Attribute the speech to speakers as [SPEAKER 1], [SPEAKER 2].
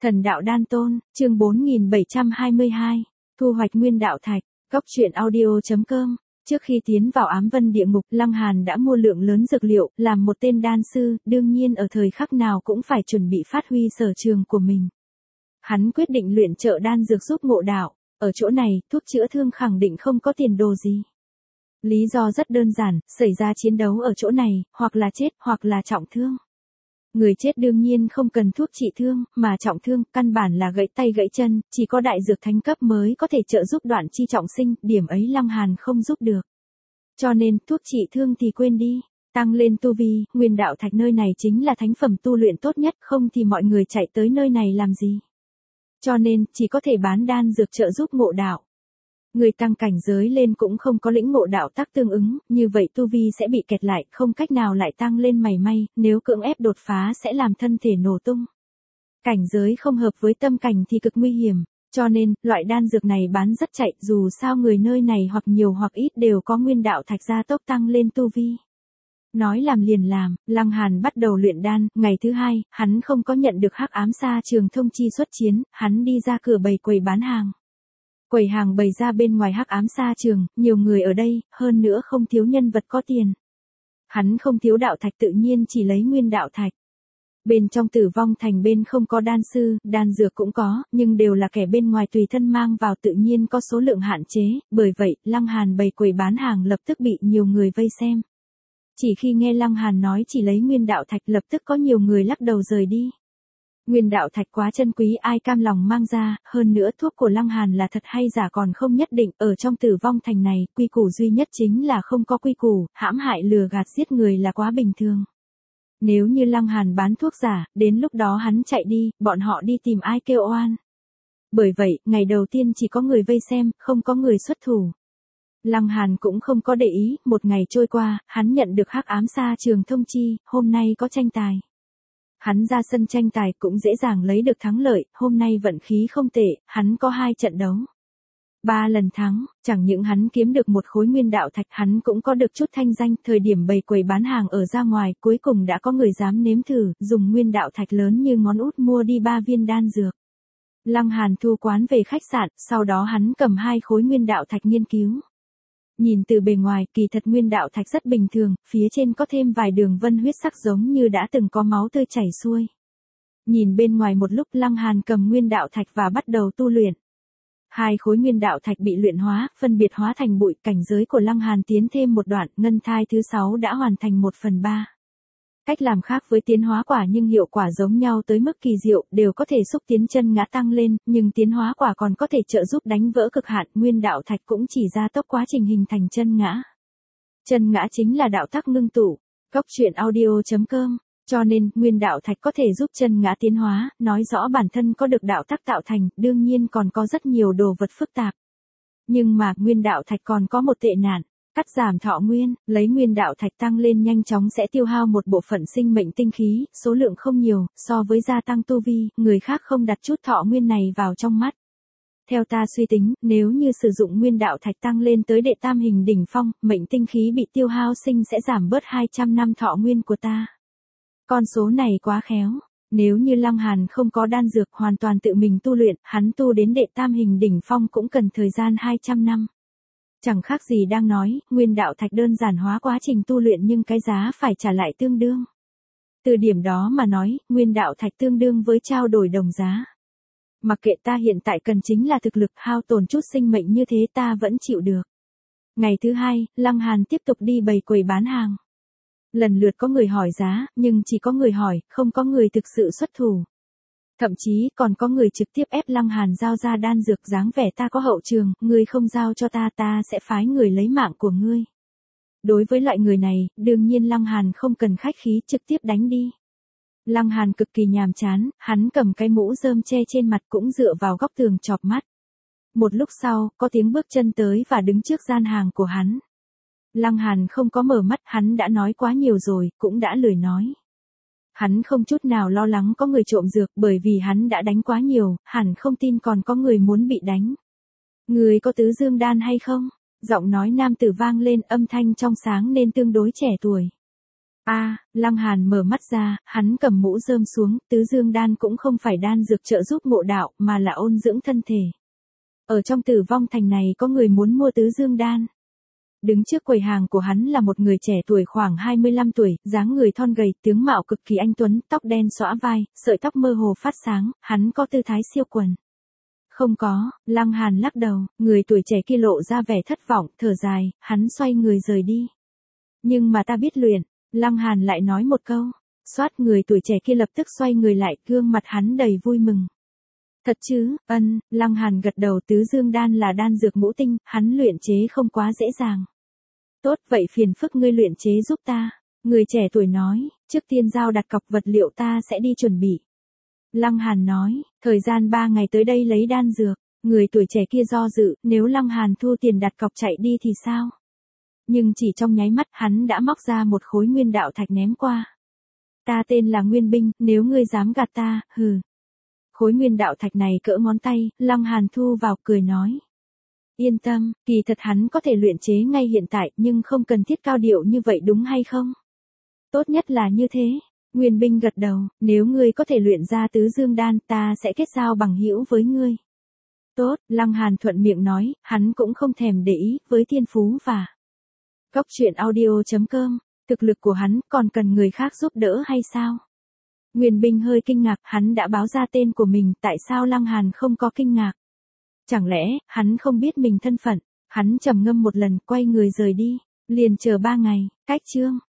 [SPEAKER 1] Thần đạo đan tôn, chương 4722, thu hoạch nguyên đạo thạch, góc truyện audio.com. Trước khi tiến vào ám vân địa ngục, Lăng Hàn đã mua lượng lớn dược liệu, làm một tên đan sư, đương nhiên ở thời khắc nào cũng phải chuẩn bị phát huy sở trường của mình. Hắn quyết định luyện trợ đan dược giúp ngộ đạo, ở chỗ này, thuốc chữa thương khẳng định không có tiền đồ gì. Lý do rất đơn giản, xảy ra chiến đấu ở chỗ này, hoặc là chết, hoặc là trọng thương. Người chết đương nhiên không cần thuốc trị thương, mà trọng thương, căn bản là gãy tay gãy chân, chỉ có đại dược thánh cấp mới có thể trợ giúp đoạn chi trọng sinh, điểm ấy Lăng Hàn không giúp được. Cho nên, thuốc trị thương thì quên đi, tăng lên tu vi, nguyên đạo thạch nơi này chính là thánh phẩm tu luyện tốt nhất, không thì mọi người chạy tới nơi này làm gì. Cho nên, chỉ có thể bán đan dược trợ giúp ngộ đạo. Người tăng cảnh giới lên cũng không có lĩnh ngộ đạo tác tương ứng, như vậy tu vi sẽ bị kẹt lại, không cách nào lại tăng lên mảy may, nếu cưỡng ép đột phá sẽ làm thân thể nổ tung. Cảnh giới không hợp với tâm cảnh thì cực nguy hiểm, cho nên, loại đan dược này bán rất chạy, dù sao người nơi này hoặc nhiều hoặc ít đều có nguyên đạo thạch gia tốc tăng lên tu vi. Nói làm liền làm, Lăng Hàn bắt đầu luyện đan, ngày thứ hai, hắn không có nhận được hắc ám sa trường thông chi xuất chiến, hắn đi ra cửa bày quầy bán hàng. Quầy hàng bày ra bên ngoài hắc ám sa trường, nhiều người ở đây, hơn nữa không thiếu nhân vật có tiền. Hắn không thiếu đạo thạch tự nhiên chỉ lấy nguyên đạo thạch. Bên trong Tử Vong Thành bên không có đan sư, đan dược cũng có, nhưng đều là kẻ bên ngoài tùy thân mang vào tự nhiên có số lượng hạn chế, bởi vậy, Lăng Hàn bày quầy bán hàng lập tức bị nhiều người vây xem. Chỉ khi nghe Lăng Hàn nói chỉ lấy nguyên đạo thạch lập tức có nhiều người lắc đầu rời đi. Nguyên đạo thạch quá chân quý ai cam lòng mang ra, hơn nữa thuốc của Lăng Hàn là thật hay giả còn không nhất định, ở trong Tử Vong Thành này, quy củ duy nhất chính là không có quy củ, hãm hại lừa gạt giết người là quá bình thường. Nếu như Lăng Hàn bán thuốc giả, đến lúc đó hắn chạy đi, bọn họ đi tìm ai kêu oan. Bởi vậy, ngày đầu tiên chỉ có người vây xem, không có người xuất thủ. Lăng Hàn cũng không có để ý, một ngày trôi qua, hắn nhận được hắc ám sa trường thông chi, hôm nay có tranh tài. Hắn ra sân tranh tài cũng dễ dàng lấy được thắng lợi, hôm nay vận khí không tệ, hắn có 2 trận đấu. 3 lần thắng, chẳng những hắn kiếm được một khối nguyên đạo thạch, hắn cũng có được chút thanh danh, thời điểm bày quầy bán hàng ở ra ngoài, cuối cùng đã có người dám nếm thử, dùng nguyên đạo thạch lớn như ngón út mua đi 3 viên đan dược. Lăng Hàn thu quán về khách sạn, sau đó hắn cầm 2 khối nguyên đạo thạch nghiên cứu. Nhìn từ bề ngoài, kỳ thật nguyên đạo thạch rất bình thường, phía trên có thêm vài đường vân huyết sắc giống như đã từng có máu tươi chảy xuôi. Nhìn bên ngoài một lúc Lăng Hàn cầm nguyên đạo thạch và bắt đầu tu luyện. 2 khối nguyên đạo thạch bị luyện hóa, phân biệt hóa thành bụi, cảnh giới của Lăng Hàn tiến thêm một đoạn, ngân thai thứ 6 đã hoàn thành 1/3. Cách làm khác với tiến hóa quả nhưng hiệu quả giống nhau tới mức kỳ diệu, đều có thể xúc tiến chân ngã tăng lên, nhưng tiến hóa quả còn có thể trợ giúp đánh vỡ cực hạn, nguyên đạo thạch cũng chỉ ra tốc quá trình hình thành chân ngã. Chân ngã chính là đạo tắc ngưng tụ, góc truyện audio.com, cho nên, nguyên đạo thạch có thể giúp chân ngã tiến hóa, nói rõ bản thân có được đạo tắc tạo thành, đương nhiên còn có rất nhiều đồ vật phức tạp. Nhưng mà, nguyên đạo thạch còn có một tệ nạn. Cắt giảm thọ nguyên, lấy nguyên đạo thạch tăng lên nhanh chóng sẽ tiêu hao một bộ phận sinh mệnh tinh khí, số lượng không nhiều, so với gia tăng tu vi, người khác không đặt chút thọ nguyên này vào trong mắt. Theo ta suy tính, nếu như sử dụng nguyên đạo thạch tăng lên tới đệ tam hình đỉnh phong, mệnh tinh khí bị tiêu hao sinh sẽ giảm bớt 200 năm thọ nguyên của ta. Con số này quá khéo. Nếu như Lăng Hàn không có đan dược hoàn toàn tự mình tu luyện, hắn tu đến đệ tam hình đỉnh phong cũng cần thời gian 200 năm. Chẳng khác gì đang nói, nguyên đạo thạch đơn giản hóa quá trình tu luyện nhưng cái giá phải trả lại tương đương. Từ điểm đó mà nói, nguyên đạo thạch tương đương với trao đổi đồng giá. Mặc kệ ta hiện tại cần chính là thực lực hao tổn chút sinh mệnh như thế ta vẫn chịu được. Ngày thứ 2, Lăng Hàn tiếp tục đi bày quầy bán hàng. Lần lượt có người hỏi giá, nhưng chỉ có người hỏi, không có người thực sự xuất thủ. Thậm chí còn có người trực tiếp ép Lăng Hàn giao ra đan dược dáng vẻ ta có hậu trường, ngươi không giao cho ta sẽ phái người lấy mạng của ngươi. Đối với loại người này, đương nhiên Lăng Hàn không cần khách khí trực tiếp đánh đi. Lăng Hàn cực kỳ nhàm chán, hắn cầm cái mũ rơm che trên mặt cũng dựa vào góc tường chọc mắt. Một lúc sau, có tiếng bước chân tới và đứng trước gian hàng của hắn. Lăng Hàn không có mở mắt, hắn đã nói quá nhiều rồi, cũng đã lười nói. Hắn không chút nào lo lắng có người trộm dược bởi vì hắn đã đánh quá nhiều, hẳn không tin còn có người muốn bị đánh. Người có tứ dương đan hay không? Giọng nói nam tử vang lên âm thanh trong sáng nên tương đối trẻ tuổi. Lăng Hàn mở mắt ra, hắn cầm mũ rơm xuống, tứ dương đan cũng không phải đan dược trợ giúp ngộ đạo, mà là ôn dưỡng thân thể. Ở trong Tử Vong Thành này có người muốn mua tứ dương đan. Đứng trước quầy hàng của hắn là một người trẻ tuổi khoảng 25 tuổi, dáng người thon gầy, tướng mạo cực kỳ anh tuấn, tóc đen xõa vai, sợi tóc mơ hồ phát sáng, hắn có tư thái siêu quần. Không có, Lăng Hàn lắc đầu, người tuổi trẻ kia lộ ra vẻ thất vọng, thở dài, hắn xoay người rời đi. Nhưng mà ta biết luyện, Lăng Hàn lại nói một câu. Xoát, người tuổi trẻ kia lập tức xoay người lại, gương mặt hắn đầy vui mừng. Thật chứ? Lăng Hàn gật đầu, tứ dương đan là đan dược ngũ tinh, hắn luyện chế không quá dễ dàng. Tốt, vậy phiền phức ngươi luyện chế giúp ta. Người trẻ tuổi nói, trước tiên giao đặt cọc vật liệu ta sẽ đi chuẩn bị. Lăng Hàn nói, thời gian 3 ngày tới đây lấy đan dược. Người tuổi trẻ kia do dự, nếu Lăng Hàn thu tiền đặt cọc chạy đi thì sao? Nhưng chỉ trong nháy mắt hắn đã móc ra một khối nguyên đạo thạch ném qua. Ta tên là Nguyên Binh, nếu ngươi dám gạt ta, hừ. Khối nguyên đạo thạch này cỡ ngón tay, Lăng Hàn thu vào cười nói. Yên tâm, kỳ thật hắn có thể luyện chế ngay hiện tại nhưng không cần thiết cao điệu như vậy đúng hay không? Tốt nhất là như thế. Nguyên Binh gật đầu, nếu ngươi có thể luyện ra tứ dương đan ta sẽ kết giao bằng hữu với ngươi. Tốt, Lăng Hàn thuận miệng nói, hắn cũng không thèm để ý với thiên phú và Cốc truyện audio.com, thực lực của hắn còn cần người khác giúp đỡ hay sao? Nguyên Binh hơi kinh ngạc, hắn đã báo ra tên của mình, tại sao Lăng Hàn không có kinh ngạc? Chẳng lẽ, hắn không biết mình thân phận? Hắn trầm ngâm một lần, quay người rời đi, liền chờ 3 ngày, cách chương.